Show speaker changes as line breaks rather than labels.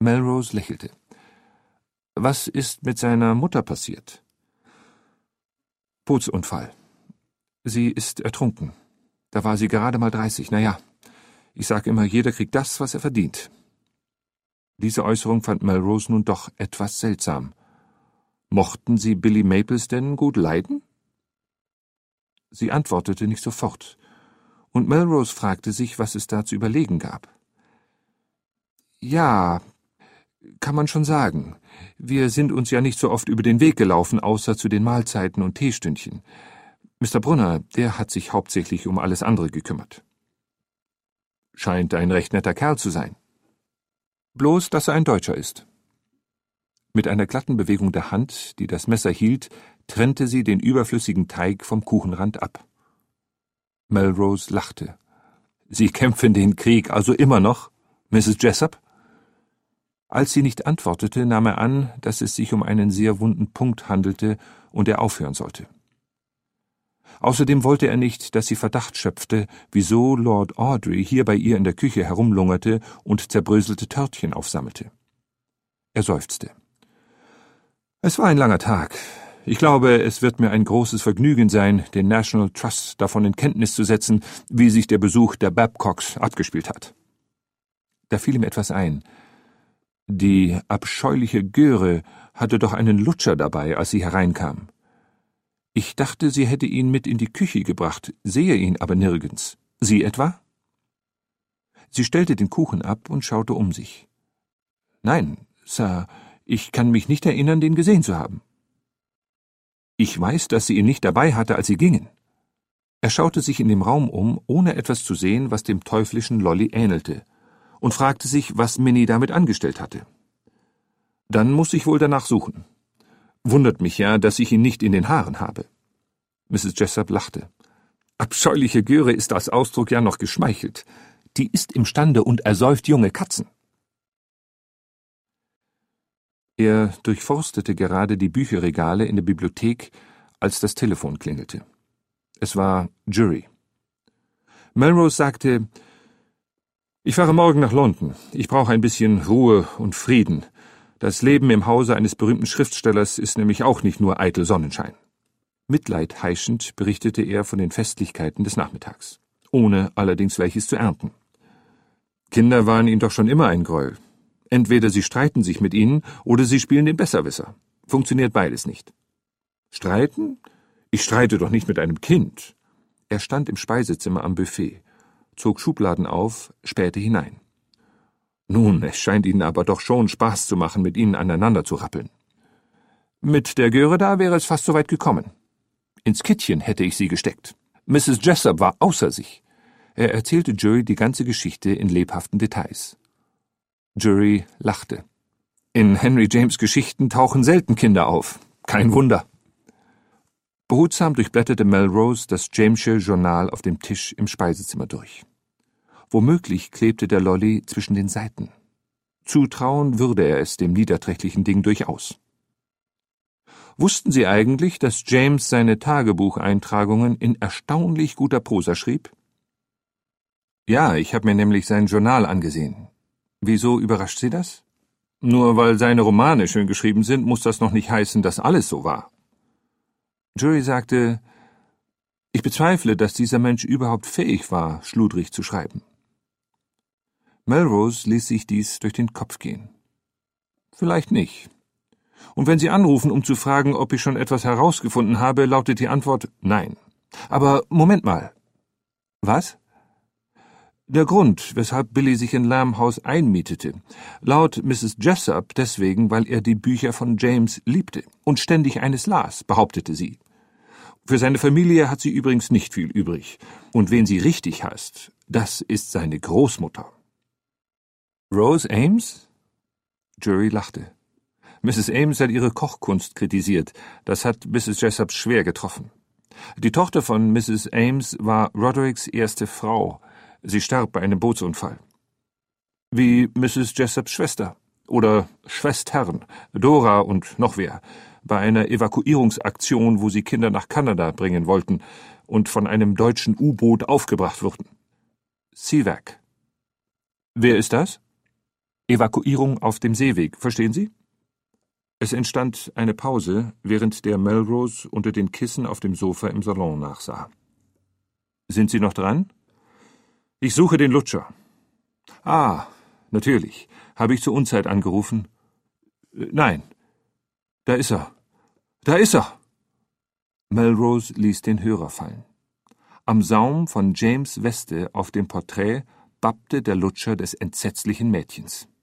Melrose lächelte. »Was ist mit seiner Mutter passiert?« »Bootsunfall. Sie ist ertrunken. Da war sie gerade mal 30. Naja, ich sage immer, jeder kriegt das, was er verdient.« Diese Äußerung fand Melrose nun doch etwas seltsam. Mochten Sie Billy Maples denn gut leiden? Sie antwortete nicht sofort, und Melrose fragte sich, was es da zu überlegen gab. »Ja, kann man schon sagen. Wir sind uns ja nicht so oft über den Weg gelaufen, außer zu den Mahlzeiten und Teestündchen. Mr. Brunner, der hat sich hauptsächlich um alles andere gekümmert.« »Scheint ein recht netter Kerl zu sein.« »Bloß, dass er ein Deutscher ist.« Mit einer glatten Bewegung der Hand, die das Messer hielt, trennte sie den überflüssigen Teig vom Kuchenrand ab. Melrose lachte. »Sie kämpfen den Krieg also immer noch, Mrs. Jessup?« Als sie nicht antwortete, nahm er an, dass es sich um einen sehr wunden Punkt handelte und er aufhören sollte. Außerdem wollte er nicht, dass sie Verdacht schöpfte, wieso Lord Audrey hier bei ihr in der Küche herumlungerte und zerbröselte Törtchen aufsammelte. Er seufzte. »Es war ein langer Tag. Ich glaube, es wird mir ein großes Vergnügen sein, den National Trust davon in Kenntnis zu setzen, wie sich der Besuch der Babcocks abgespielt hat.« Da fiel ihm etwas ein. Die abscheuliche Göre hatte doch einen Lutscher dabei, als sie hereinkam. Ich dachte, sie hätte ihn mit in die Küche gebracht, sehe ihn aber nirgends. Sie etwa? Sie stellte den Kuchen ab und schaute um sich. »Nein, Sir, ich kann mich nicht erinnern, den gesehen zu haben.« »Ich weiß, dass sie ihn nicht dabei hatte, als sie gingen.« Er schaute sich in dem Raum um, ohne etwas zu sehen, was dem teuflischen Lolly ähnelte, und fragte sich, was Minnie damit angestellt hatte. »Dann muss ich wohl danach suchen. Wundert mich ja, dass ich ihn nicht in den Haaren habe.« Mrs. Jessup lachte. »Abscheuliche Göre ist als Ausdruck ja noch geschmeichelt. Die ist imstande und ersäuft junge Katzen.« Er durchforstete gerade die Bücherregale in der Bibliothek, als das Telefon klingelte. Es war Jury. Melrose sagte, »Ich fahre morgen nach London. Ich brauche ein bisschen Ruhe und Frieden. Das Leben im Hause eines berühmten Schriftstellers ist nämlich auch nicht nur eitel Sonnenschein.« Mitleid heischend berichtete er von den Festlichkeiten des Nachmittags, ohne allerdings welches zu ernten. Kinder waren ihm doch schon immer ein Gräuel. Entweder sie streiten sich mit ihnen, oder sie spielen den Besserwisser. Funktioniert beides nicht. »Streiten? Ich streite doch nicht mit einem Kind.« Er stand im Speisezimmer am Buffet, zog Schubladen auf, spähte hinein. »Nun, es scheint Ihnen aber doch schon Spaß zu machen, mit ihnen aneinander zu rappeln.« »Mit der Göre da wäre es fast so weit gekommen. Ins Kittchen hätte ich sie gesteckt. Mrs. Jessup war außer sich.« Er erzählte Jury die ganze Geschichte in lebhaften Details. Jury lachte. »In Henry James' Geschichten tauchen selten Kinder auf. Kein Wunder.« Behutsam durchblätterte Melrose das James'sche Journal auf dem Tisch im Speisezimmer durch. Womöglich klebte der Lolly zwischen den Seiten. Zutrauen würde er es dem niederträchtigen Ding durchaus. »Wussten Sie eigentlich, dass James seine Tagebucheintragungen in erstaunlich guter Prosa schrieb?« »Ja, ich habe mir nämlich sein Journal angesehen. Wieso überrascht Sie das?« »Nur weil seine Romane schön geschrieben sind, muss das noch nicht heißen, dass alles so war.« Jury sagte, »Ich bezweifle, dass dieser Mensch überhaupt fähig war, schludrig zu schreiben.« Melrose ließ sich dies durch den Kopf gehen. »Vielleicht nicht. Und wenn Sie anrufen, um zu fragen, ob ich schon etwas herausgefunden habe, lautet die Antwort nein. Aber Moment mal.« »Was?« »Der Grund, weshalb Billy sich in Lamb House einmietete. Laut Mrs. Jessup deswegen, weil er die Bücher von James liebte und ständig eines las, behauptete sie. Für seine Familie hat sie übrigens nicht viel übrig. Und wen sie richtig hasst, das ist seine Großmutter.« »Rose Ames?« Jury lachte. Mrs. Ames hat ihre Kochkunst kritisiert. Das hat Mrs. Jessup schwer getroffen. Die Tochter von Mrs. Ames war Rodericks erste Frau. Sie starb bei einem Bootsunfall. Wie Mrs. Jessups Schwester oder Schwestern, Dora und noch wer, bei einer Evakuierungsaktion, wo sie Kinder nach Kanada bringen wollten und von einem deutschen U-Boot aufgebracht wurden. Seawack. Wer ist das? Evakuierung auf dem Seeweg, verstehen Sie? Es entstand eine Pause, während der Melrose unter den Kissen auf dem Sofa im Salon nachsah. »Sind Sie noch dran?« »Ich suche den Lutscher.« »Ah, natürlich. Habe ich zur Unzeit angerufen?« »Nein. Da ist er. Da ist er!« Melrose ließ den Hörer fallen. Am Saum von James' Weste auf dem Porträt bappte der Lutscher des entsetzlichen Mädchens.